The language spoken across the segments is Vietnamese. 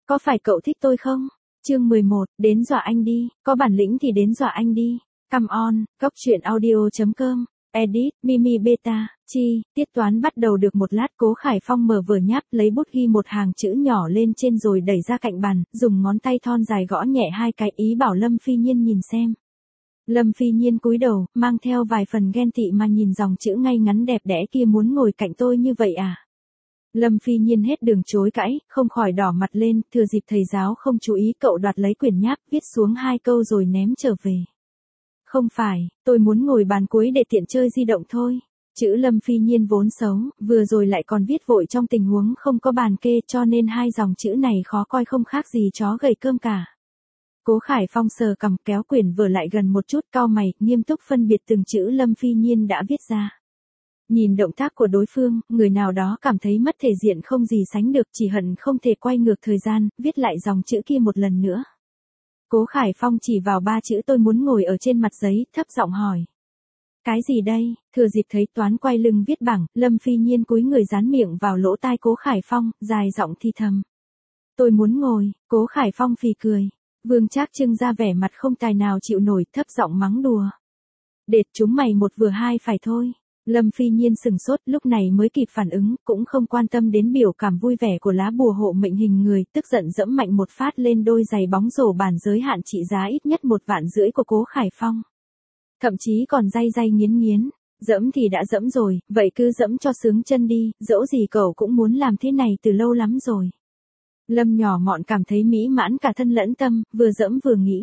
Có phải cậu thích tôi không? Chương 11, đến dọa anh đi, có bản lĩnh thì đến dọa anh đi. Come on, goctruyện.audio.com, edit, Mimi Beta, chi, tiết toán bắt đầu được một lát. Cố Khải Phong mở vở nháp, lấy bút ghi một hàng chữ nhỏ lên trên rồi đẩy ra cạnh bàn, dùng ngón tay thon dài gõ nhẹ hai cái, ý bảo Lâm Phi Nhiên nhìn xem. Lâm Phi Nhiên cúi đầu, mang theo vài phần ghen tị mà nhìn dòng chữ ngay ngắn đẹp đẽ kia. Muốn ngồi cạnh tôi như vậy à? Lâm Phi Nhiên hết đường chối cãi, không khỏi đỏ mặt lên. Thừa dịp thầy giáo không chú ý, cậu đoạt lấy quyển nháp, viết xuống hai câu rồi ném trở về. Không phải, tôi muốn ngồi bàn cuối để tiện chơi di động thôi. Chữ Lâm Phi Nhiên vốn xấu, vừa rồi lại còn viết vội trong tình huống không có bàn kê, cho nên hai dòng chữ này khó coi không khác gì chó gầy cơm cả. Cố Khải Phong sờ cằm, kéo quyển vở lại gần một chút, cau mày, nghiêm túc phân biệt từng chữ Lâm Phi Nhiên đã viết ra. Nhìn động tác của đối phương, người nào đó cảm thấy mất thể diện không gì sánh được, chỉ hận không thể quay ngược thời gian, viết lại dòng chữ kia một lần nữa. Cố Khải Phong chỉ vào ba chữ tôi muốn ngồi ở trên mặt giấy, thấp giọng hỏi. Cái gì đây? Thừa dịp thấy toán quay lưng viết bảng, Lâm Phi Nhiên cúi người dán miệng vào lỗ tai Cố Khải Phong, dài giọng thì thầm. Tôi muốn ngồi. Cố Khải Phong phì cười. Vương Trác trưng ra vẻ mặt không tài nào chịu nổi, thấp giọng mắng đùa. Đệt chúng mày một vừa hai phải thôi. Lâm Phi Nhiên sừng sốt, lúc này mới kịp phản ứng, cũng không quan tâm đến biểu cảm vui vẻ của lá bùa hộ mệnh hình người, tức giận dẫm mạnh một phát lên đôi giày bóng rổ bản giới hạn trị giá ít nhất 1,5 vạn của Cố Khải Phong. Thậm chí còn day day nghiến nghiến, dẫm thì đã dẫm rồi, vậy cứ dẫm cho sướng chân đi, dẫu gì cậu cũng muốn làm thế này từ lâu lắm rồi. Lâm nhỏ mọn cảm thấy mỹ mãn cả thân lẫn tâm, vừa dẫm vừa nghĩ.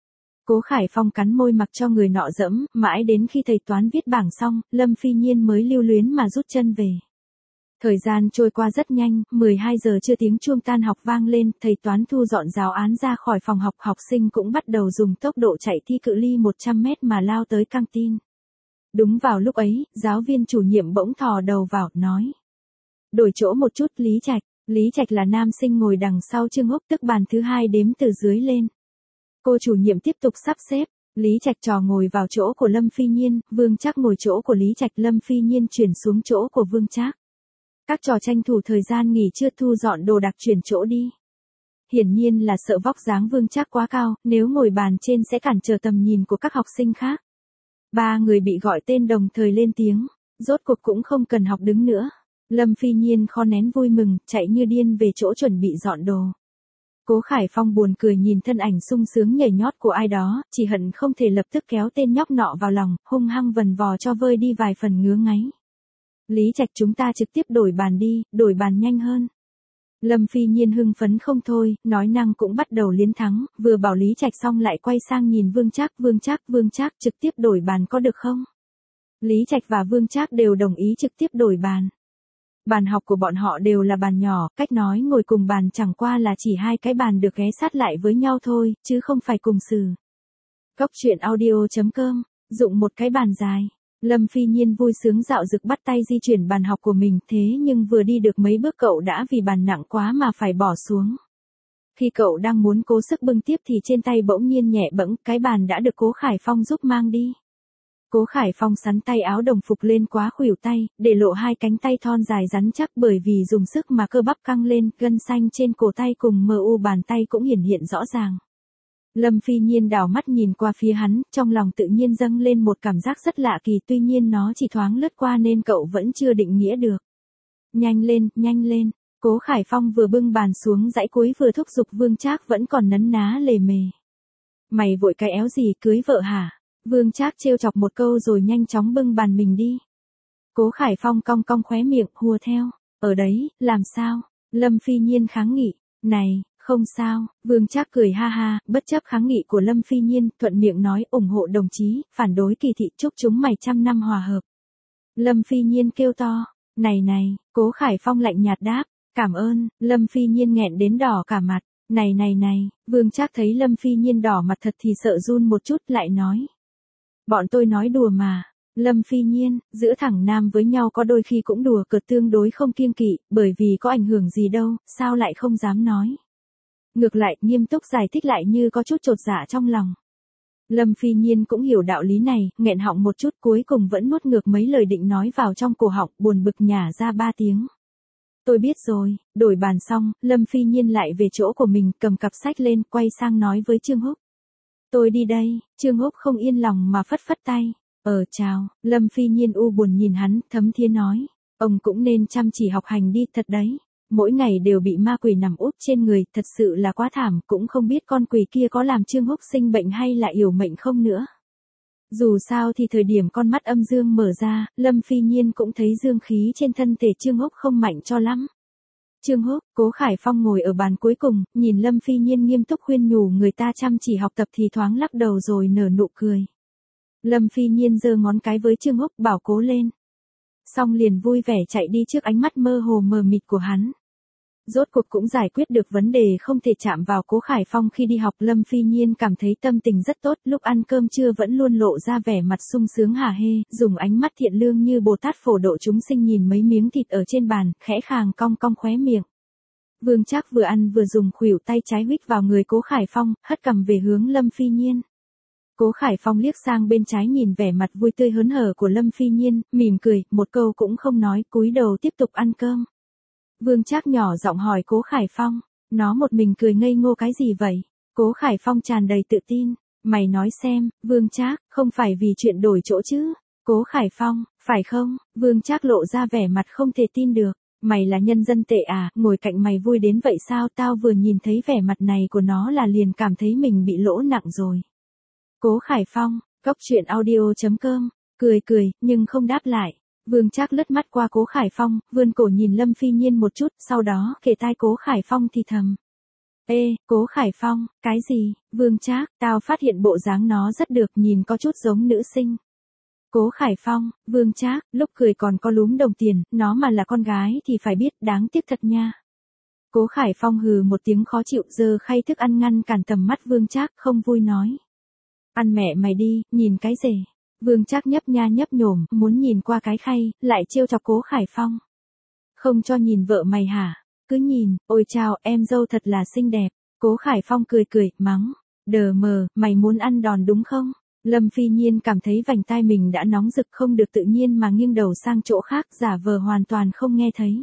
Cố Khải Phong cắn môi mặc cho người nọ dẫm, mãi đến khi thầy toán viết bảng xong, Lâm Phi Nhiên mới lưu luyến mà rút chân về. Thời gian trôi qua rất nhanh, 12 giờ trưa tiếng chuông tan học vang lên, thầy toán thu dọn giáo án ra khỏi phòng học, học sinh cũng bắt đầu dùng tốc độ chạy thi cự ly 100 mét mà lao tới căng tin. Đúng vào lúc ấy, giáo viên chủ nhiệm bỗng thò đầu vào, nói. Đổi chỗ một chút, Lý Trạch. Lý Trạch là nam sinh ngồi đằng sau Trương Húc, tức bàn thứ hai đếm từ dưới lên. Cô chủ nhiệm tiếp tục sắp xếp, Lý Trạch trò ngồi vào chỗ của Lâm Phi Nhiên, Vương Trác ngồi chỗ của Lý Trạch, Lâm Phi Nhiên chuyển xuống chỗ của Vương Trác. Các trò tranh thủ thời gian nghỉ trưa thu dọn đồ đạc chuyển chỗ đi. Hiển nhiên là sợ vóc dáng Vương Trác quá cao, nếu ngồi bàn trên sẽ cản trở tầm nhìn của các học sinh khác. Ba người bị gọi tên đồng thời lên tiếng, rốt cuộc cũng không cần học đứng nữa. Lâm Phi Nhiên kho nén vui mừng, chạy như điên về chỗ chuẩn bị dọn đồ. Cố Khải Phong buồn cười nhìn thân ảnh sung sướng nhảy nhót của ai đó, chỉ hận không thể lập tức kéo tên nhóc nọ vào lòng, hung hăng vần vò cho vơi đi vài phần ngứa ngáy. Lý Trạch, chúng ta trực tiếp đổi bàn đi, đổi bàn nhanh hơn. Lâm Phi Nhiên hưng phấn không thôi, nói năng cũng bắt đầu liến thắng, vừa bảo Lý Trạch xong lại quay sang nhìn Vương Trác, trực tiếp đổi bàn có được không? Lý Trạch và Vương Trác đều đồng ý trực tiếp đổi bàn. Bàn học của bọn họ đều là bàn nhỏ, cách nói ngồi cùng bàn chẳng qua là chỉ hai cái bàn được ghé sát lại với nhau thôi, chứ không phải cùng sử. Goctruyện.audio.com, dụng một cái bàn dài. Lâm Phi Nhiên vui sướng dạo dực bắt tay di chuyển bàn học của mình, thế nhưng vừa đi được mấy bước cậu đã vì bàn nặng quá mà phải bỏ xuống. Khi cậu đang muốn cố sức bưng tiếp thì trên tay bỗng nhiên nhẹ bẫng, cái bàn đã được Cố Khải Phong giúp mang đi. Cố Khải Phong sắn tay áo đồng phục lên quá khuỷu tay, để lộ hai cánh tay thon dài rắn chắc, bởi vì dùng sức mà cơ bắp căng lên, gân xanh trên cổ tay cùng mu bàn tay cũng hiển hiện rõ ràng. Lâm Phi Nhiên đảo mắt nhìn qua phía hắn, trong lòng tự nhiên dâng lên một cảm giác rất lạ kỳ, tuy nhiên nó chỉ thoáng lướt qua nên cậu vẫn chưa định nghĩa được. Nhanh lên, Cố Khải Phong vừa bưng bàn xuống dãy cuối vừa thúc giục Vương Trác vẫn còn nấn ná lề mề. Mày vội cái éo gì, cưới vợ hả? Vương Trác trêu chọc một câu rồi nhanh chóng bưng bàn mình đi. Cố Khải Phong cong cong khóe miệng, hùa theo. Ở đấy, làm sao? Lâm Phi Nhiên kháng nghị. Này, không sao. Vương Trác cười ha ha, bất chấp kháng nghị của Lâm Phi Nhiên, thuận miệng nói ủng hộ đồng chí, phản đối kỳ thị, chúc chúng mày 100 năm hòa hợp. Lâm Phi Nhiên kêu to. Này, Cố Khải Phong lạnh nhạt đáp. Cảm ơn. Lâm Phi Nhiên nghẹn đến đỏ cả mặt. Này, Vương Trác thấy Lâm Phi Nhiên đỏ mặt thật thì sợ run một chút, lại nói. Bọn tôi nói đùa mà. Lâm Phi Nhiên, giữa thẳng nam với nhau có đôi khi cũng đùa cợt tương đối không kiêng kỵ, bởi vì có ảnh hưởng gì đâu, sao lại không dám nói. Ngược lại, nghiêm túc giải thích lại như có chút chột dạ trong lòng. Lâm Phi Nhiên cũng hiểu đạo lý này, nghẹn họng một chút cuối cùng vẫn nuốt ngược mấy lời định nói vào trong cổ họng, buồn bực nhả ra 3 tiếng. Tôi biết rồi, đổi bàn xong, Lâm Phi Nhiên lại về chỗ của mình, cầm cặp sách lên, quay sang nói với Trương Húc. Tôi đi đây, Trương Húc không yên lòng mà phất phất tay. Chào, Lâm Phi Nhiên u buồn nhìn hắn, thấm thía nói. Ông cũng nên chăm chỉ học hành đi, thật đấy. Mỗi ngày đều bị ma quỷ nằm úp trên người, thật sự là quá thảm, cũng không biết con quỷ kia có làm Trương Húc sinh bệnh hay là yểu mệnh không nữa. Dù sao thì thời điểm con mắt âm dương mở ra, Lâm Phi Nhiên cũng thấy dương khí trên thân thể Trương Húc không mạnh cho lắm. Trương Húc, Cố Khải Phong ngồi ở bàn cuối cùng, nhìn Lâm Phi Nhiên nghiêm túc khuyên nhủ người ta chăm chỉ học tập thì thoáng lắc đầu rồi nở nụ cười. Lâm Phi Nhiên giơ ngón cái với Trương Húc bảo cố lên. Xong liền vui vẻ chạy đi trước ánh mắt mơ hồ mờ mịt của hắn. Rốt cuộc cũng giải quyết được vấn đề không thể chạm vào Cố Khải Phong khi đi học. Lâm Phi Nhiên cảm thấy tâm tình rất tốt, lúc ăn cơm trưa vẫn luôn lộ ra vẻ mặt sung sướng hả hê, dùng ánh mắt thiện lương như Bồ Tát phổ độ chúng sinh nhìn mấy miếng thịt ở trên bàn, khẽ khàng cong cong khóe miệng. Vương Trác vừa ăn vừa dùng khuỷu tay trái huých vào người Cố Khải Phong, hất cằm về hướng Lâm Phi Nhiên. Cố Khải Phong liếc sang bên trái nhìn vẻ mặt vui tươi hớn hở của Lâm Phi Nhiên, mỉm cười, một câu cũng không nói, cúi đầu tiếp tục ăn cơm. Vương Trác nhỏ giọng hỏi Cố Khải Phong, nó một mình cười ngây ngô cái gì vậy? Cố Khải Phong tràn đầy tự tin, mày nói xem, Vương Trác, không phải vì chuyện đổi chỗ chứ? Cố Khải Phong, phải không? Vương Trác lộ ra vẻ mặt không thể tin được, mày là nhân dân tệ à, ngồi cạnh mày vui đến vậy sao? Tao vừa nhìn thấy vẻ mặt này của nó là liền cảm thấy mình bị lỗ nặng rồi. Cố Khải Phong, goctruyện.audio.com, cười nhưng không đáp lại. Vương Trác lướt mắt qua Cố Khải Phong, vươn cổ nhìn Lâm Phi Nhiên một chút, sau đó kề tai Cố Khải Phong thì thầm. Ê, Cố Khải Phong, cái gì? Vương Trác, tao phát hiện bộ dáng nó rất được, nhìn có chút giống nữ sinh. Cố Khải Phong, Vương Trác, lúc cười còn có lúm đồng tiền, nó mà là con gái thì phải biết, đáng tiếc thật nha. Cố Khải Phong hừ một tiếng khó chịu, giơ khay thức ăn ngăn cản tầm mắt Vương Trác, không vui nói. Ăn mẹ mày đi, nhìn cái rể. Vương Trác nhấp nha nhấp nhổm, muốn nhìn qua cái khay, lại trêu chọc Cố Khải Phong. Không cho nhìn vợ mày hả? Cứ nhìn, ôi chao, em dâu thật là xinh đẹp. Cố Khải Phong cười, mắng. Đờ mờ, mày muốn ăn đòn đúng không? Lâm Phi Nhiên cảm thấy vành tai mình đã nóng rực không được tự nhiên mà nghiêng đầu sang chỗ khác, giả vờ hoàn toàn không nghe thấy.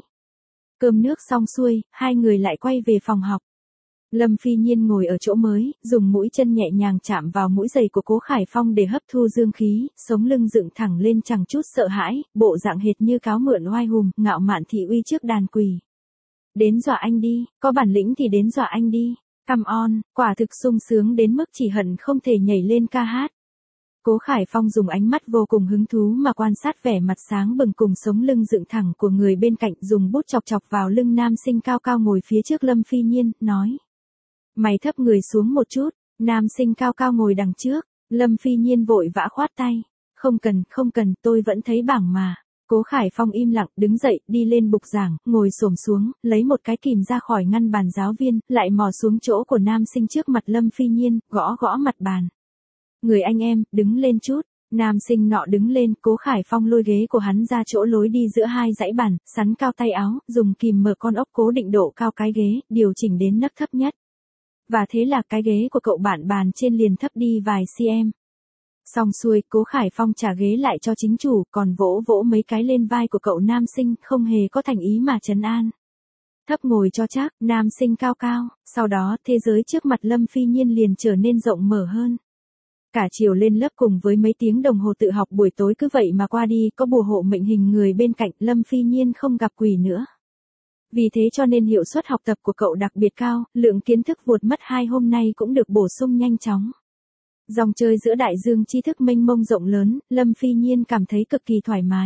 Cơm nước xong xuôi, hai người lại quay về phòng học. Lâm Phi Nhiên ngồi ở chỗ mới, dùng mũi chân nhẹ nhàng chạm vào mũi giày của Cố Khải Phong để hấp thu dương khí, sống lưng dựng thẳng lên chẳng chút sợ hãi, bộ dạng hệt như cáo mượn oai hùng, ngạo mạn thị uy trước đàn quỷ. Đến dọa anh đi, có bản lĩnh thì đến dọa anh đi. Come on, quả thực sung sướng đến mức chỉ hận không thể nhảy lên ca hát. Cố Khải Phong dùng ánh mắt vô cùng hứng thú mà quan sát vẻ mặt sáng bừng cùng sống lưng dựng thẳng của người bên cạnh, dùng bút chọc chọc vào lưng nam sinh cao cao ngồi phía trước Lâm Phi Nhiên, nói. Mày thấp người xuống một chút, nam sinh cao cao ngồi đằng trước, Lâm Phi Nhiên vội vã khoát tay. Không cần, tôi vẫn thấy bảng mà. Cố Khải Phong im lặng, đứng dậy, đi lên bục giảng, ngồi xổm xuống, lấy một cái kìm ra khỏi ngăn bàn giáo viên, lại mò xuống chỗ của nam sinh trước mặt Lâm Phi Nhiên, gõ mặt bàn. Người anh em, đứng lên chút. Nam sinh nọ đứng lên, Cố Khải Phong lôi ghế của hắn ra chỗ lối đi giữa hai dãy bàn, sắn cao tay áo, dùng kìm mở con ốc cố định độ cao cái ghế, điều chỉnh đến nấc thấp nhất. Và thế là cái ghế của cậu bạn bàn trên liền thấp đi vài cm. Xong xuôi, Cố Khải Phong trả ghế lại cho chính chủ, còn vỗ mấy cái lên vai của cậu nam sinh, không hề có thành ý mà trấn an. Thấp ngồi cho chắc, nam sinh cao cao, sau đó thế giới trước mặt Lâm Phi Nhiên liền trở nên rộng mở hơn. Cả chiều lên lớp cùng với mấy tiếng đồng hồ tự học buổi tối cứ vậy mà qua đi, có bùa hộ mệnh hình người bên cạnh, Lâm Phi Nhiên không gặp quỷ nữa. Vì thế cho nên hiệu suất học tập của cậu đặc biệt cao, lượng kiến thức vụt mất 2 hôm nay cũng được bổ sung nhanh chóng. Dòng chơi giữa đại dương tri thức mênh mông rộng lớn, Lâm Phi Nhiên cảm thấy cực kỳ thoải mái.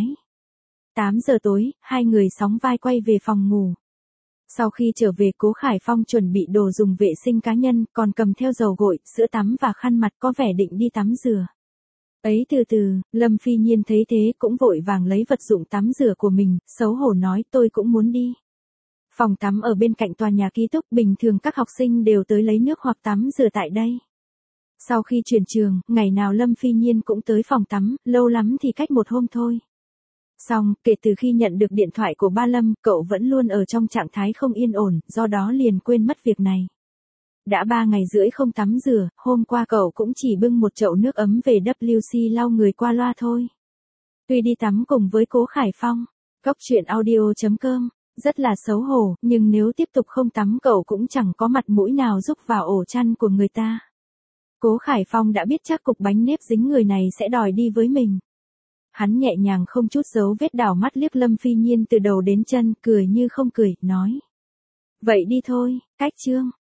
8 giờ tối, hai người sóng vai quay về phòng ngủ. Sau khi trở về, Cố Khải Phong chuẩn bị đồ dùng vệ sinh cá nhân, còn cầm theo dầu gội, sữa tắm và khăn mặt, có vẻ định đi tắm rửa. Ấy từ, Lâm Phi Nhiên thấy thế cũng vội vàng lấy vật dụng tắm rửa của mình, xấu hổ nói tôi cũng muốn đi. Phòng tắm ở bên cạnh tòa nhà ký túc, bình thường các học sinh đều tới lấy nước hoặc tắm rửa tại đây. Sau khi chuyển trường, ngày nào Lâm Phi Nhiên cũng tới phòng tắm, lâu lắm thì cách một hôm thôi. Xong, kể từ khi nhận được điện thoại của ba Lâm, cậu vẫn luôn ở trong trạng thái không yên ổn, do đó liền quên mất việc này. Đã 3 ngày rưỡi không tắm rửa, hôm qua cậu cũng chỉ bưng một chậu nước ấm về WC lau người qua loa thôi. Tuy đi tắm cùng với Cố Khải Phong, goctruyện.audio.com Rất là xấu hổ, nhưng nếu tiếp tục không tắm cậu cũng chẳng có mặt mũi nào giúp vào ổ chăn của người ta. Cố Khải Phong đã biết chắc cục bánh nếp dính người này sẽ đòi đi với mình. Hắn nhẹ nhàng không chút dấu vết đảo mắt liếc Lâm Phi Nhiên từ đầu đến chân, cười như không cười, nói. Vậy đi thôi, cách chương.